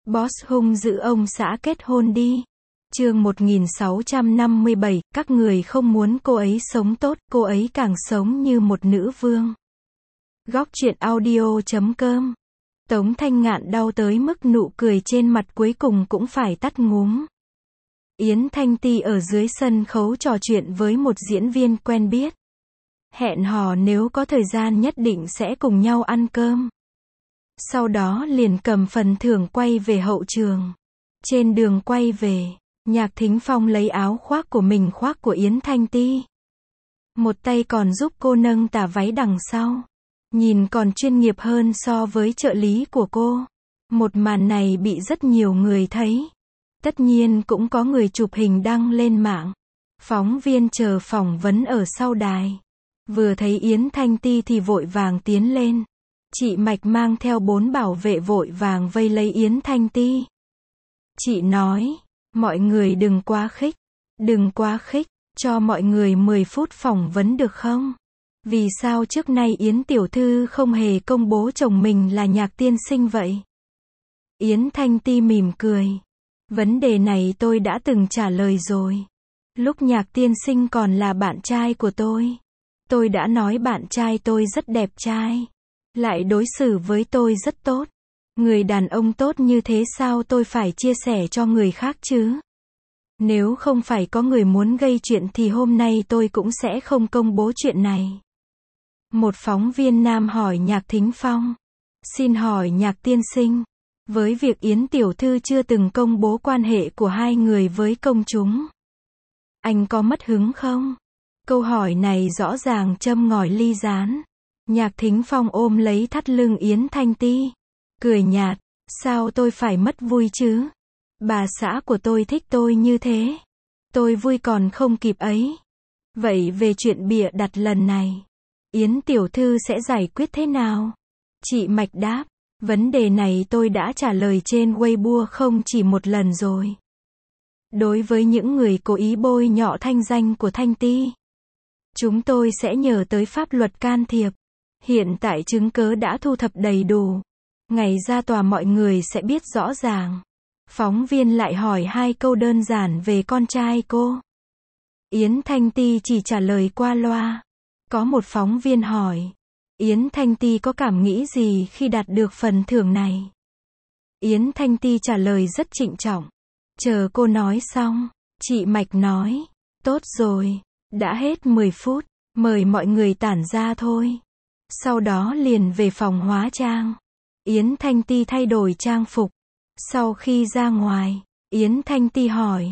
Boss hung dữ ông xã kết hôn đi. Chương 1657, các người không muốn cô ấy sống tốt, cô ấy càng sống như một nữ vương. Góc truyện audio.com. Tống Thanh Ngạn đau tới mức nụ cười trên mặt cuối cùng cũng phải tắt ngúm. Yến Thanh Ti ở dưới sân khấu trò chuyện với một diễn viên quen biết. Hẹn hò nếu có thời gian nhất định sẽ cùng nhau ăn cơm. Sau đó liền cầm phần thưởng quay về hậu trường. Trên đường quay về, Nhạc Thính Phong lấy áo khoác của mình khoác của Yến Thanh Ti. Một tay còn giúp cô nâng tà váy đằng sau. Nhìn còn chuyên nghiệp hơn so với trợ lý của cô. Một màn này bị rất nhiều người thấy. Tất nhiên cũng có người chụp hình đăng lên mạng. Phóng viên chờ phỏng vấn ở sau đài. Vừa thấy Yến Thanh Ti thì vội vàng tiến lên. Chị Mạch mang theo 4 bảo vệ vội vàng vây lấy Yến Thanh Ti. Chị nói, mọi người đừng quá khích. Đừng quá khích, cho mọi người 10 phút phỏng vấn được không? Vì sao trước nay Yến Tiểu Thư không hề công bố chồng mình là Nhạc tiên sinh vậy? Yến Thanh Ti mỉm cười. Vấn đề này tôi đã từng trả lời rồi. Lúc Nhạc tiên sinh còn là bạn trai của tôi đã nói bạn trai tôi rất đẹp trai. Lại đối xử với tôi rất tốt. Người đàn ông tốt như thế sao tôi phải chia sẻ cho người khác chứ? Nếu không phải có người muốn gây chuyện thì hôm nay tôi cũng sẽ không công bố chuyện này. Một phóng viên nam hỏi Nhạc Thính Phong. Xin hỏi Nhạc tiên sinh, với việc Yến Tiểu Thư chưa từng công bố quan hệ của hai người với công chúng, anh có mất hứng không? Câu hỏi này rõ ràng châm ngòi ly gián. Nhạc Thính Phong ôm lấy thắt lưng Yến Thanh Ti. Cười nhạt, sao tôi phải mất vui chứ? Bà xã của tôi thích tôi như thế. Tôi vui còn không kịp ấy. Vậy về chuyện bịa đặt lần này, Yến Tiểu Thư sẽ giải quyết thế nào? Chị Mạch đáp, vấn đề này tôi đã trả lời trên Weibo không chỉ một lần rồi. Đối với những người cố ý bôi nhọ thanh danh của Thanh Ti, chúng tôi sẽ nhờ tới pháp luật can thiệp. Hiện tại chứng cớ đã thu thập đầy đủ. Ngày ra tòa mọi người sẽ biết rõ ràng. Phóng viên lại hỏi 2 câu đơn giản về con trai cô. Yến Thanh Ti chỉ trả lời qua loa. Có một phóng viên hỏi, Yến Thanh Ti có cảm nghĩ gì khi đạt được phần thưởng này? Yến Thanh Ti trả lời rất trịnh trọng. Chờ cô nói xong, chị Mạch nói, tốt rồi, đã hết 10 phút, mời mọi người tản ra thôi. Sau đó liền về phòng hóa trang. Yến Thanh Ti thay đổi trang phục. Sau khi ra ngoài, Yến Thanh Ti hỏi,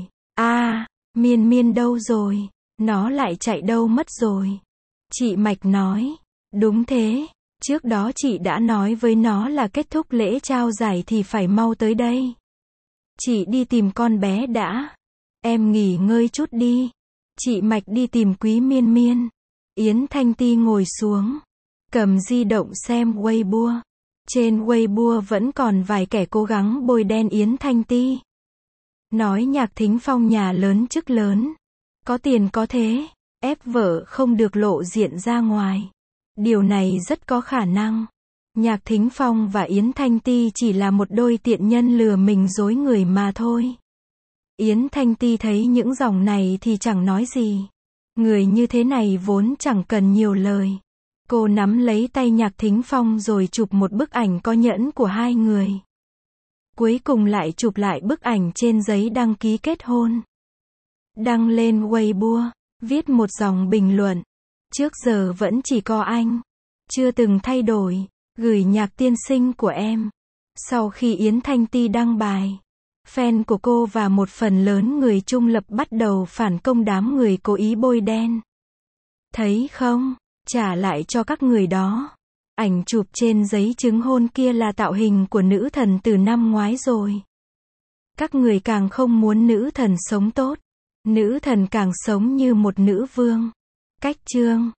Miên Miên đâu rồi? Nó lại chạy đâu mất rồi? Chị Mạch nói, đúng thế, trước đó chị đã nói với nó là kết thúc lễ trao giải thì phải mau tới đây. Chị đi tìm con bé đã. Em nghỉ ngơi chút đi. Chị Mạch đi tìm Quý Miên Miên. Yến Thanh Ti ngồi xuống, cầm di động xem Weibo. Trên Weibo vẫn còn vài kẻ cố gắng bôi đen Yến Thanh Ti. Nói Nhạc Thính Phong nhà lớn chức lớn. Có tiền có thế. Ép vợ không được lộ diện ra ngoài. Điều này rất có khả năng. Nhạc Thính Phong và Yến Thanh Ti chỉ là một đôi tiện nhân lừa mình dối người mà thôi. Yến Thanh Ti thấy những dòng này thì chẳng nói gì. Người như thế này vốn chẳng cần nhiều lời. Cô nắm lấy tay Nhạc Thính Phong rồi chụp một bức ảnh có nhẫn của hai người. Cuối cùng lại chụp lại bức ảnh trên giấy đăng ký kết hôn. Đăng lên Weibo, viết một dòng bình luận. Trước giờ vẫn chỉ có anh. Chưa từng thay đổi. Gửi Nhạc tiên sinh của em. Sau khi Yến Thanh Ti đăng bài, fan của cô và một phần lớn người trung lập bắt đầu phản công đám người cố ý bôi đen. Thấy không? Trả lại cho các người đó. Ảnh chụp trên giấy chứng hôn kia là tạo hình của nữ thần từ năm ngoái rồi. Các người càng không muốn nữ thần sống tốt. Nữ thần càng sống như một nữ vương. Cách chương